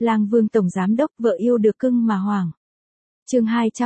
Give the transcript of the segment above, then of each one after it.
Lang Vương tổng giám đốc vợ yêu được cưng mà hoảng. Chương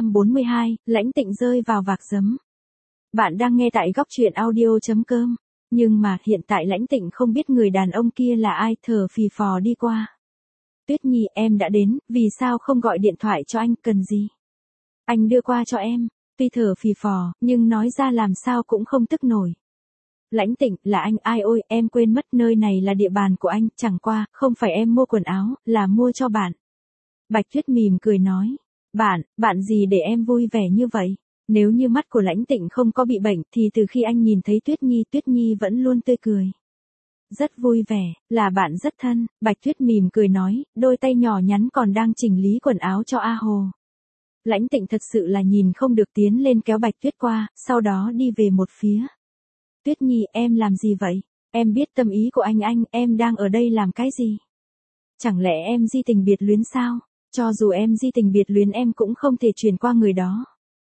242, Lãnh Tịnh rơi vào vạc giấm. Bạn đang nghe tại góc truyện audio.com. Nhưng mà hiện tại Lãnh Tịnh không biết người đàn ông kia là ai, thở phì phò đi qua. Tuyết Nhi, em đã đến, vì sao không gọi điện thoại cho anh, cần gì? Anh đưa qua cho em. Tuy thở phì phò, nhưng nói ra làm sao cũng không tức nổi. Lãnh Tịnh, là anh, ai ôi, em quên mất nơi này là địa bàn của anh, chẳng qua, không phải em mua quần áo, là mua cho bạn. Bạch Tuyết mỉm cười nói, bạn gì để em vui vẻ như vậy? Nếu như mắt của Lãnh Tịnh không có bị bệnh thì từ khi anh nhìn thấy Tuyết Nhi vẫn luôn tươi cười. Rất vui vẻ, là bạn rất thân, Bạch Tuyết mỉm cười nói, đôi tay nhỏ nhắn còn đang chỉnh lý quần áo cho A Hồ. Lãnh Tịnh thật sự là nhìn không được, tiến lên kéo Bạch Tuyết qua, sau đó đi về một phía. Tuyết Nhi, em làm gì vậy? Em biết tâm ý của anh, em đang ở đây làm cái gì? Chẳng lẽ em di tình biệt luyến sao? Cho dù em di tình biệt luyến em cũng không thể chuyển qua người đó.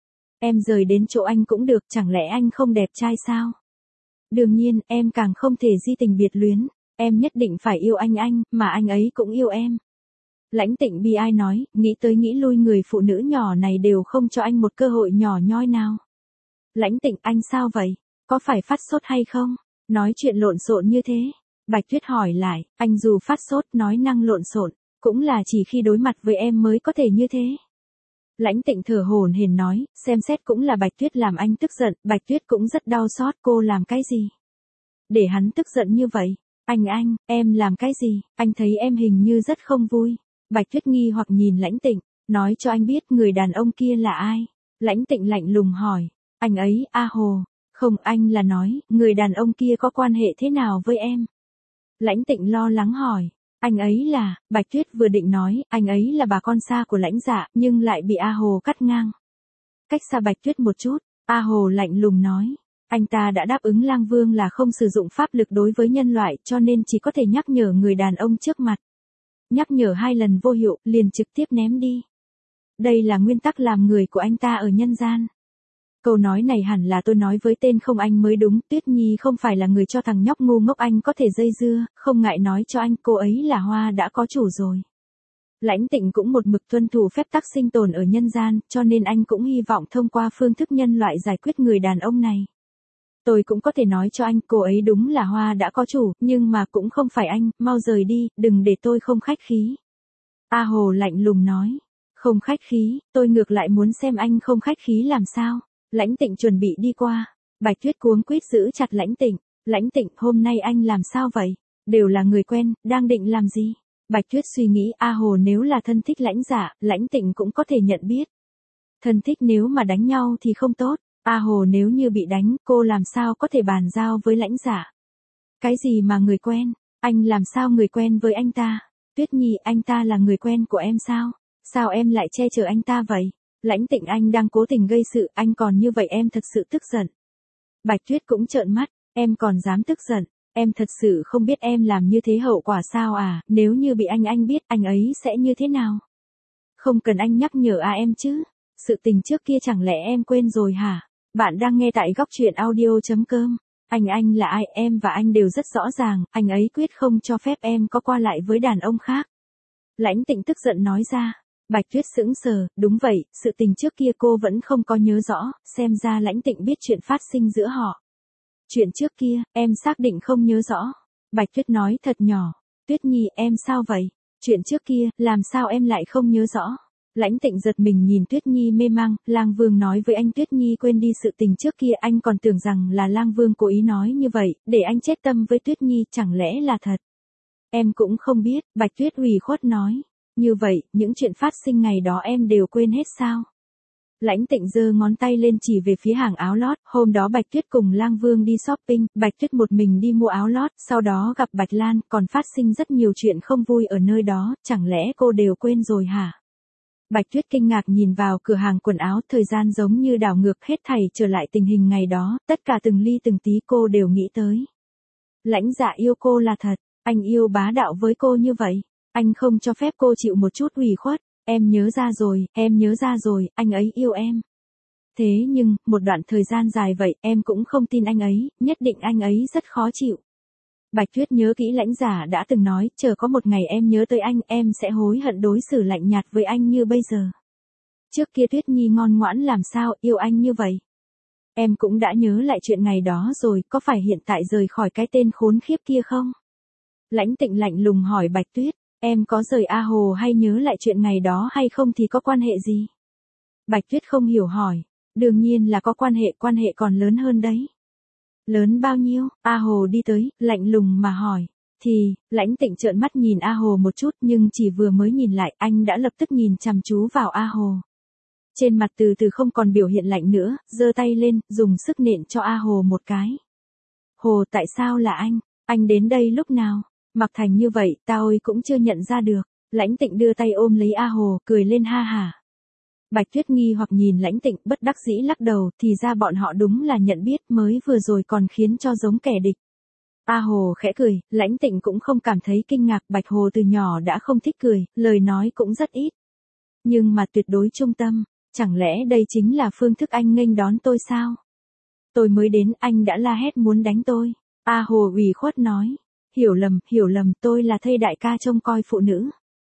Em rời đến chỗ anh cũng được, chẳng lẽ anh không đẹp trai sao? Đương nhiên, em càng không thể di tình biệt luyến, em nhất định phải yêu anh, mà anh ấy cũng yêu em. Lãnh Tịnh bi ai nói, nghĩ tới nghĩ lui người phụ nữ nhỏ này đều không cho anh một cơ hội nhỏ nhoi nào. Lãnh Tịnh, anh sao vậy? Có phải phát sốt hay không? Nói chuyện lộn xộn như thế. Bạch Tuyết hỏi lại, anh dù phát sốt nói năng lộn xộn, cũng là chỉ khi đối mặt với em mới có thể như thế. Lãnh Tịnh thở hổn hển nói, xem xét cũng là Bạch Tuyết làm anh tức giận, Bạch Tuyết cũng rất đau xót, cô làm cái gì? Để hắn tức giận như vậy. Anh, em làm cái gì? Anh thấy em hình như rất không vui. Bạch Tuyết nghi hoặc nhìn Lãnh Tịnh, nói cho anh biết người đàn ông kia là ai? Lãnh Tịnh lạnh lùng hỏi, anh ấy, A Hồ. Không, anh là nói, người đàn ông kia có quan hệ thế nào với em? Lãnh Tịnh lo lắng hỏi, anh ấy là, Bạch Tuyết vừa định nói, anh ấy là bà con xa của Lãnh Dạ, nhưng lại bị A Hồ cắt ngang. Cách xa Bạch Tuyết một chút, A Hồ lạnh lùng nói, anh ta đã đáp ứng Lang Vương là không sử dụng pháp lực đối với nhân loại, cho nên chỉ có thể nhắc nhở người đàn ông trước mặt. Nhắc nhở 2 lần vô hiệu, liền trực tiếp ném đi. Đây là nguyên tắc làm người của anh ta ở nhân gian. Câu nói này hẳn là tôi nói với tên không anh mới đúng, Tuyết Nhi không phải là người cho thằng nhóc ngu ngốc anh có thể dây dưa, không ngại nói cho anh, cô ấy là hoa đã có chủ rồi. Lãnh Tịnh cũng một mực tuân thủ phép tắc sinh tồn ở nhân gian, cho nên anh cũng hy vọng thông qua phương thức nhân loại giải quyết người đàn ông này. Tôi cũng có thể nói cho anh, cô ấy đúng là hoa đã có chủ, nhưng mà cũng không phải anh, mau rời đi, đừng để tôi không khách khí. A Hồ lạnh lùng nói, không khách khí, tôi ngược lại muốn xem anh không khách khí làm sao. Lãnh Tịnh chuẩn bị đi qua, Bạch Tuyết cuống quýt giữ chặt Lãnh Tịnh, Lãnh Tịnh, hôm nay anh làm sao vậy? Đều là người quen, đang định làm gì? Bạch Tuyết suy nghĩ, A Hồ nếu là thân thích Lãnh Dạ, Lãnh Tịnh cũng có thể nhận biết. Thân thích nếu mà đánh nhau thì không tốt, A Hồ nếu như bị đánh, cô làm sao có thể bàn giao với Lãnh Dạ? Cái gì mà người quen? Anh làm sao người quen với anh ta? Tuyết Nhi, anh ta là người quen của em sao? Sao em lại che chở anh ta vậy? Lãnh Tịnh, anh đang cố tình gây sự, anh còn như vậy em thật sự tức giận. Bạch Tuyết cũng trợn mắt, em còn dám tức giận, em thật sự không biết em làm như thế hậu quả sao à, nếu như bị anh biết anh ấy sẽ như thế nào? Không cần anh nhắc nhở em chứ, sự tình trước kia chẳng lẽ em quên rồi hả? Bạn đang nghe tại góc truyện audio.com, anh là ai, em và anh đều rất rõ ràng, anh ấy quyết không cho phép em có qua lại với đàn ông khác. Lãnh Tịnh tức giận nói ra. Bạch Tuyết sững sờ, đúng vậy, sự tình trước kia cô vẫn không có nhớ rõ, xem ra Lãnh Tịnh biết chuyện phát sinh giữa họ. Chuyện trước kia, em xác định không nhớ rõ. Bạch Tuyết nói thật nhỏ, Tuyết Nhi, em sao vậy? Chuyện trước kia, làm sao em lại không nhớ rõ? Lãnh Tịnh giật mình nhìn Tuyết Nhi mê mang, Lang Vương nói với anh Tuyết Nhi quên đi sự tình trước kia, anh còn tưởng rằng là Lang Vương cố ý nói như vậy, để anh chết tâm với Tuyết Nhi, chẳng lẽ là thật? Em cũng không biết, Bạch Tuyết ủy khuất nói. Như vậy, những chuyện phát sinh ngày đó em đều quên hết sao? Lãnh Tịnh giơ ngón tay lên chỉ về phía hàng áo lót, hôm đó Bạch Tuyết cùng Lang Vương đi shopping, Bạch Tuyết một mình đi mua áo lót, sau đó gặp Bạch Lan, còn phát sinh rất nhiều chuyện không vui ở nơi đó, chẳng lẽ cô đều quên rồi hả? Bạch Tuyết kinh ngạc nhìn vào cửa hàng quần áo, thời gian giống như đảo ngược hết thảy trở lại tình hình ngày đó, tất cả từng ly từng tí cô đều nghĩ tới. Lãnh Dạ yêu cô là thật, anh yêu bá đạo với cô như vậy. Anh không cho phép cô chịu một chút ủy khuất, em nhớ ra rồi, anh ấy yêu em. Thế nhưng, một đoạn thời gian dài vậy, em cũng không tin anh ấy, nhất định anh ấy rất khó chịu. Bạch Tuyết nhớ kỹ Lãnh Giả đã từng nói, chờ có một ngày em nhớ tới anh, em sẽ hối hận đối xử lạnh nhạt với anh như bây giờ. Trước kia Tuyết Nhi ngoan ngoãn làm sao, yêu anh như vậy. Em cũng đã nhớ lại chuyện ngày đó rồi, có phải hiện tại rời khỏi cái tên khốn khiếp kia không? Lãnh Tịnh lạnh lùng hỏi Bạch Tuyết, em có rời A Hồ hay nhớ lại chuyện ngày đó hay không thì có quan hệ gì? Bạch Tuyết không hiểu hỏi, đương nhiên là có quan hệ còn lớn hơn đấy. Lớn bao nhiêu? A Hồ đi tới, lạnh lùng mà hỏi. Lãnh Tịnh trợn mắt nhìn A Hồ một chút nhưng chỉ vừa mới nhìn lại anh đã lập tức nhìn chăm chú vào A Hồ. Trên mặt từ từ không còn biểu hiện lạnh nữa, giơ tay lên, dùng sức nện cho A Hồ một cái. Hồ tại sao là anh đến đây lúc nào? Mặc thành như vậy, tao cũng chưa nhận ra được. Lãnh Tịnh đưa tay ôm lấy A Hồ, cười lên ha hả. Bạch Tuyết nghi hoặc nhìn Lãnh Tịnh, bất đắc dĩ lắc đầu, thì ra bọn họ đúng là nhận biết, mới vừa rồi còn khiến cho giống kẻ địch. A Hồ khẽ cười, Lãnh Tịnh cũng không cảm thấy kinh ngạc, Bạch Hồ từ nhỏ đã không thích cười, lời nói cũng rất ít. Nhưng mà tuyệt đối trung tâm, chẳng lẽ đây chính là phương thức anh nghênh đón tôi sao? Tôi mới đến, anh đã la hét muốn đánh tôi. A Hồ ủy khuất nói, hiểu lầm, tôi là thây đại ca trông coi phụ nữ.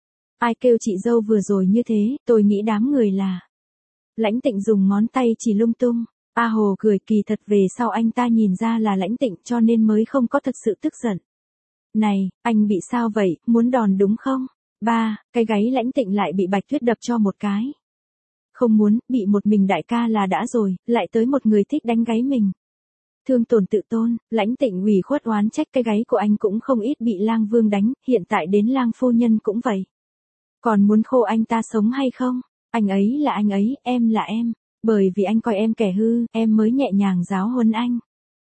Ai kêu chị dâu vừa rồi như thế, tôi nghĩ đám người là. Lãnh Tịnh dùng ngón tay chỉ lung tung. A Hồ cười, kỳ thật về sau anh ta nhìn ra là Lãnh Tịnh cho nên mới không có thật sự tức giận. Này, anh bị sao vậy, muốn đòn đúng không? Cái gáy Lãnh Tịnh lại bị Bạch Tuyết đập cho một cái. Không muốn, bị một mình đại ca là đã rồi, lại tới một người thích đánh gáy mình. Thương tổn tự tôn, Lãnh Tịnh ủy khuất oán trách, cái gáy của anh cũng không ít bị Lang Vương đánh, hiện tại đến Lang phu nhân cũng vậy. Còn muốn khô anh ta sống hay không? Anh ấy là anh ấy, em là em. Bởi vì anh coi em kẻ hư, em mới nhẹ nhàng giáo huấn anh.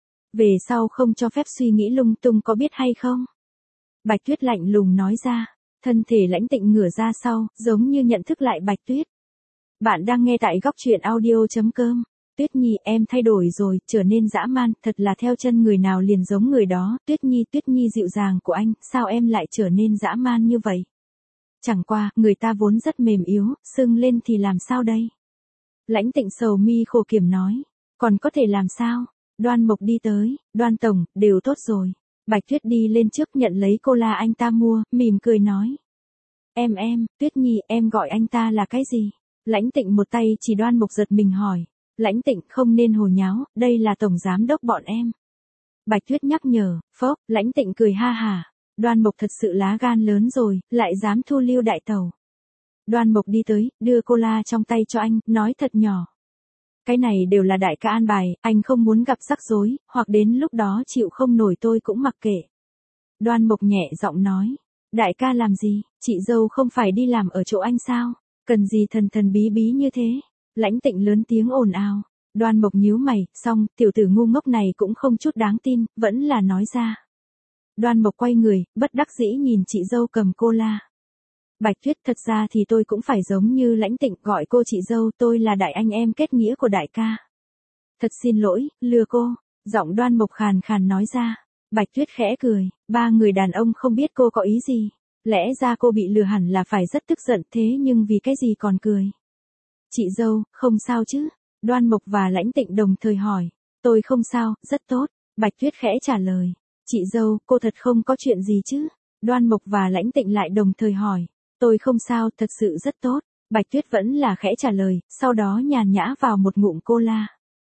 Về sau không cho phép suy nghĩ lung tung, có biết hay không? Bạch Tuyết lạnh lùng nói ra. Thân thể Lãnh Tịnh ngửa ra sau, giống như nhận thức lại Bạch Tuyết. Bạn đang nghe tại góc truyện audio.com. Tuyết Nhi, em thay đổi rồi, trở nên dã man, thật là theo chân người nào liền giống người đó. Tuyết Nhi dịu dàng của anh, sao em lại trở nên dã man như vậy? Chẳng qua, người ta vốn rất mềm yếu, sưng lên thì làm sao đây? Lãnh Tịnh sầu mi khổ kiểm nói, còn có thể làm sao? Đoan Mộc đi tới, Đoan tổng, đều tốt rồi. Bạch Tuyết đi lên trước nhận lấy cola anh ta mua, mỉm cười nói. Em, Tuyết Nhi, em gọi anh ta là cái gì? Lãnh Tịnh một tay chỉ Đoan Mộc, giật mình hỏi. Lãnh Tịnh, không nên hồ nháo, đây là tổng giám đốc bọn em. Bạch Tuyết nhắc nhở, phốc, Lãnh Tịnh cười ha hả. Đoan Mộc thật sự lá gan lớn rồi, lại dám thu lưu đại tẩu. Đoan Mộc đi tới, đưa cola trong tay cho anh, nói thật nhỏ. Cái này đều là đại ca an bài, anh không muốn gặp rắc rối, hoặc đến lúc đó chịu không nổi tôi cũng mặc kệ. Đoan Mộc nhẹ giọng nói, đại ca làm gì, chị dâu không phải đi làm ở chỗ anh sao, cần gì thần bí bí như thế. Lãnh Tịnh lớn tiếng ồn ào. Đoan Mộc nhíu mày, xong, tiểu tử ngu ngốc này cũng không chút đáng tin, vẫn là nói ra. Đoan Mộc quay người, bất đắc dĩ nhìn chị dâu cầm cola. Bạch Tuyết, thật ra thì tôi cũng phải giống như Lãnh Tịnh, gọi cô chị dâu, tôi là đại anh em kết nghĩa của đại ca. Thật xin lỗi, lừa cô. Giọng Đoan Mộc khàn khàn nói ra. Bạch Tuyết khẽ cười, ba người đàn ông không biết cô có ý gì. Lẽ ra cô bị lừa hẳn là phải rất tức giận, thế nhưng vì cái gì còn cười. Chị dâu, không sao chứ? Đoan Mộc và Lãnh Tịnh đồng thời hỏi. Tôi không sao, rất tốt. Bạch Tuyết khẽ trả lời. Chị dâu, cô thật không có chuyện gì chứ? Đoan Mộc và Lãnh Tịnh lại đồng thời hỏi. Tôi không sao, thật sự rất tốt. Bạch Tuyết vẫn là khẽ trả lời, sau đó nhàn nhã vào một ngụm cola.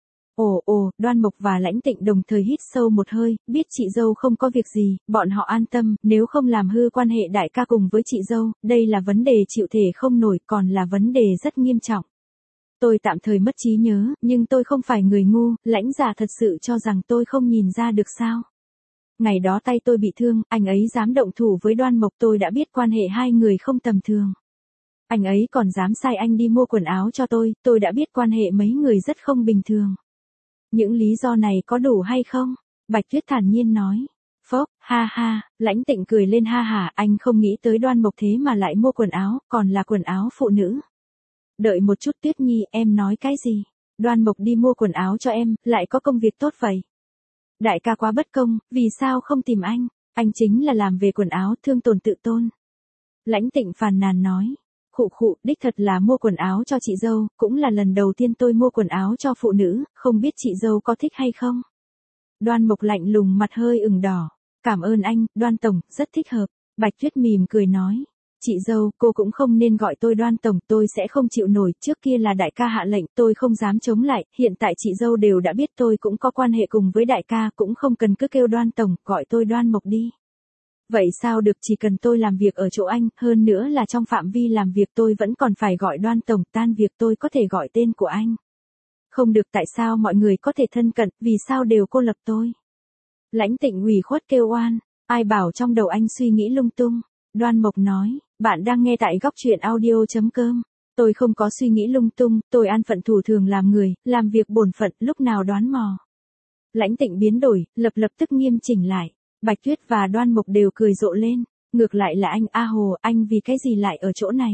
Đoan Mộc và Lãnh Tịnh đồng thời hít sâu một hơi, biết chị dâu không có việc gì, bọn họ an tâm, nếu không làm hư quan hệ đại ca cùng với chị dâu, đây là vấn đề chịu thể không nổi, còn là vấn đề rất nghiêm trọng. Tôi tạm thời mất trí nhớ, nhưng tôi không phải người ngu, Lãnh Giả thật sự cho rằng tôi không nhìn ra được sao? Ngày đó tay tôi bị thương, anh ấy dám động thủ với Đoan Mộc, tôi đã biết quan hệ hai người không tầm thường. Anh ấy còn dám sai anh đi mua quần áo cho tôi đã biết quan hệ mấy người rất không bình thường. Những lý do này có đủ hay không? Bạch Tuyết thản nhiên nói. Phốc, ha ha, Lãnh Tịnh cười lên ha hả, anh không nghĩ tới Đoan Mộc thế mà lại mua quần áo, còn là quần áo phụ nữ. Đợi một chút Tuyết Nhi, em nói cái gì? Đoan Mộc đi mua quần áo cho em, lại có công việc tốt vậy. Đại ca quá bất công, vì sao không tìm anh chính là làm về quần áo, thương tổn tự tôn. Lãnh Tịnh phàn nàn nói. Khụ, đích thật là mua quần áo cho chị dâu, cũng là lần đầu tiên tôi mua quần áo cho phụ nữ, không biết chị dâu có thích hay không? Đoan Mộc lạnh lùng, mặt hơi ửng đỏ. Cảm ơn anh, Đoan Tổng, rất thích hợp. Bạch Tuyết mỉm cười nói. Chị dâu, cô cũng không nên gọi tôi Đoan Tổng, tôi sẽ không chịu nổi, trước kia là đại ca hạ lệnh, tôi không dám chống lại, hiện tại chị dâu đều đã biết tôi cũng có quan hệ cùng với đại ca, cũng không cần cứ kêu Đoan Tổng, gọi tôi Đoan Mộc đi. Vậy sao được, chỉ cần tôi làm việc ở chỗ anh, hơn nữa là trong phạm vi làm việc tôi vẫn còn phải gọi Đoan Tổng, tan việc tôi có thể gọi tên của anh. Không được, tại sao mọi người có thể thân cận, vì sao đều cô lập tôi? Lãnh Tịnh ủy khuất kêu oan, ai bảo trong đầu anh suy nghĩ lung tung. Đoan Mộc nói, bạn đang nghe tại góc truyện audio.com. Tôi không có suy nghĩ lung tung, tôi an phận thủ thường làm người, làm việc bổn phận, lúc nào đoán mò. Lãnh Tịnh biến đổi, lập tức nghiêm chỉnh lại. Bạch Tuyết và Đoan Mộc đều cười rộ lên. Ngược lại là anh, A Hồ, anh vì cái gì lại ở chỗ này?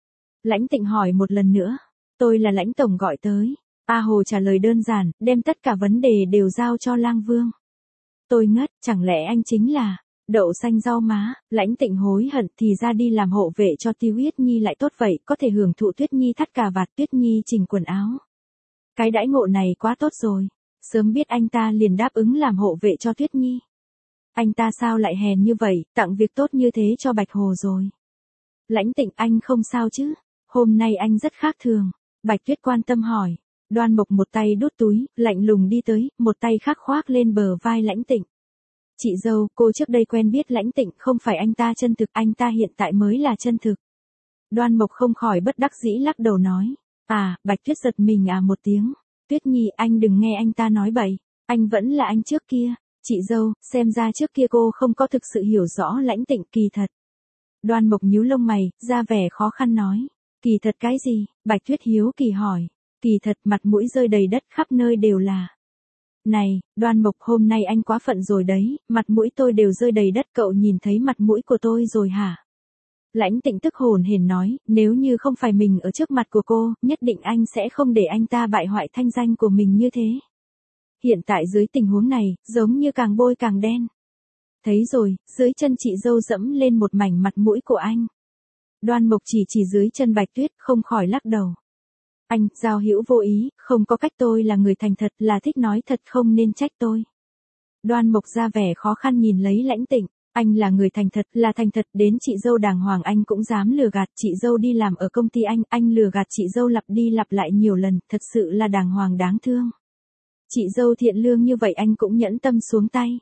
Lãnh Tịnh hỏi một lần nữa. Tôi là Lãnh Tổng gọi tới. A Hồ trả lời đơn giản, đem tất cả vấn đề đều giao cho Lang Vương. Tôi ngất, chẳng lẽ anh chính là đậu xanh rau má? Lãnh Tịnh hối hận, thì ra đi làm hộ vệ cho Tuyết Nhi lại tốt vậy, có thể hưởng thụ Tuyết Nhi thắt cà vạt, Tuyết Nhi chỉnh quần áo. Cái đãi ngộ này quá tốt rồi. Sớm biết anh ta liền đáp ứng làm hộ vệ cho Tuyết Nhi. Anh ta sao lại hèn như vậy, tặng việc tốt như thế cho Bạch Hồ rồi. Lãnh Tịnh, anh không sao chứ? Hôm nay anh rất khác thường. Bạch Tuyết quan tâm hỏi. Đoan Mộc một tay đút túi, lạnh lùng đi tới, một tay khác khoác lên bờ vai Lãnh Tịnh. Chị dâu, cô trước đây quen biết Lãnh Tịnh, không phải anh ta chân thực, anh ta hiện tại mới là chân thực. Đoan Mộc không khỏi bất đắc dĩ lắc đầu nói. Bạch Tuyết giật mình một tiếng. Tuyết Nhi, anh đừng nghe anh ta nói bậy, anh vẫn là anh trước kia. Chị dâu, xem ra trước kia cô không có thực sự hiểu rõ Lãnh Tịnh, kỳ thật. Đoan Mộc nhíu lông mày, ra vẻ khó khăn nói. Kỳ thật cái gì? Bạch Tuyết hiếu kỳ hỏi. Kỳ thật, mặt mũi rơi đầy đất, khắp nơi đều là. Này, Đoan Mộc, hôm nay anh quá phận rồi đấy, mặt mũi tôi đều rơi đầy đất, cậu nhìn thấy mặt mũi của tôi rồi hả? Lãnh Tịnh tức hồn hển nói, nếu như không phải mình ở trước mặt của cô, nhất định anh sẽ không để anh ta bại hoại thanh danh của mình như thế. Hiện tại dưới tình huống này, giống như càng bôi càng đen. Thấy rồi, dưới chân chị dâu dẫm lên một mảnh mặt mũi của anh. Đoan Mộc chỉ dưới chân Bạch Tuyết, không khỏi lắc đầu. Anh, giao hữu vô ý, không có cách, tôi là người thành thật, là thích nói thật, không nên trách tôi. Đoan Mộc ra vẻ khó khăn nhìn lấy Lãnh Tịnh, anh là người thành thật, là thành thật, đến chị dâu đàng hoàng anh cũng dám lừa gạt, chị dâu đi làm ở công ty anh lừa gạt chị dâu lặp đi lặp lại nhiều lần, thật sự là đàng hoàng đáng thương. Chị dâu thiện lương như vậy anh cũng nhẫn tâm xuống tay.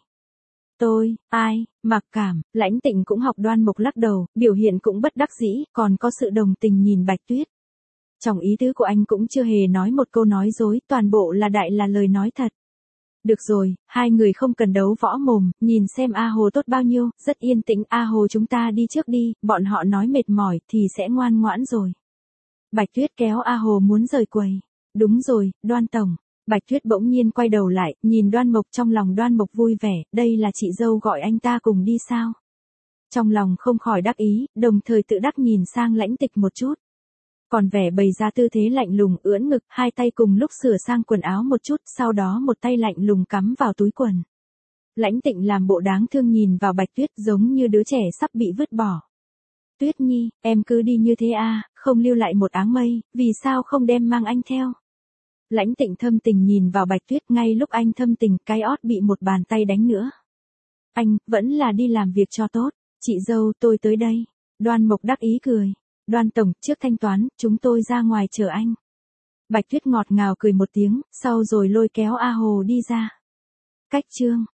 Tôi, mặc cảm, Lãnh Tịnh cũng học Đoan Mộc lắc đầu, biểu hiện cũng bất đắc dĩ, còn có sự đồng tình nhìn Bạch Tuyết. Trong ý tứ của anh cũng chưa hề nói một câu nói dối, toàn bộ là lời nói thật. Được rồi, hai người không cần đấu võ mồm, nhìn xem A Hồ tốt bao nhiêu, rất yên tĩnh, A Hồ chúng ta đi trước đi, bọn họ nói mệt mỏi thì sẽ ngoan ngoãn rồi. Bạch Tuyết kéo A Hồ muốn rời quầy. Đúng rồi, Đoan Tổng. Bạch Tuyết bỗng nhiên quay đầu lại, nhìn Đoan Mộc, trong lòng Đoan Mộc vui vẻ, đây là chị dâu gọi anh ta cùng đi sao? Trong lòng không khỏi đắc ý, đồng thời tự đắc nhìn sang Lãnh Tịch một chút. Còn vẻ bày ra tư thế lạnh lùng, ưỡn ngực, hai tay cùng lúc sửa sang quần áo một chút, sau đó một tay lạnh lùng cắm vào túi quần. Lãnh Tịnh làm bộ đáng thương nhìn vào Bạch Tuyết, giống như đứa trẻ sắp bị vứt bỏ. Tuyết Nhi, em cứ đi như thế không lưu lại một áng mây, vì sao không đem mang anh theo? Lãnh Tịnh thâm tình nhìn vào Bạch Tuyết, ngay lúc anh thâm tình, cái ót bị một bàn tay đánh nữa. Anh, vẫn là đi làm việc cho tốt. Chị dâu, tôi tới đây. Đoan Mộc đắc ý cười. Đoan Tổng, trước thanh toán, chúng tôi ra ngoài chờ anh. Bạch Tuyết ngọt ngào cười một tiếng, sau rồi lôi kéo A Hồ đi ra. Cách chương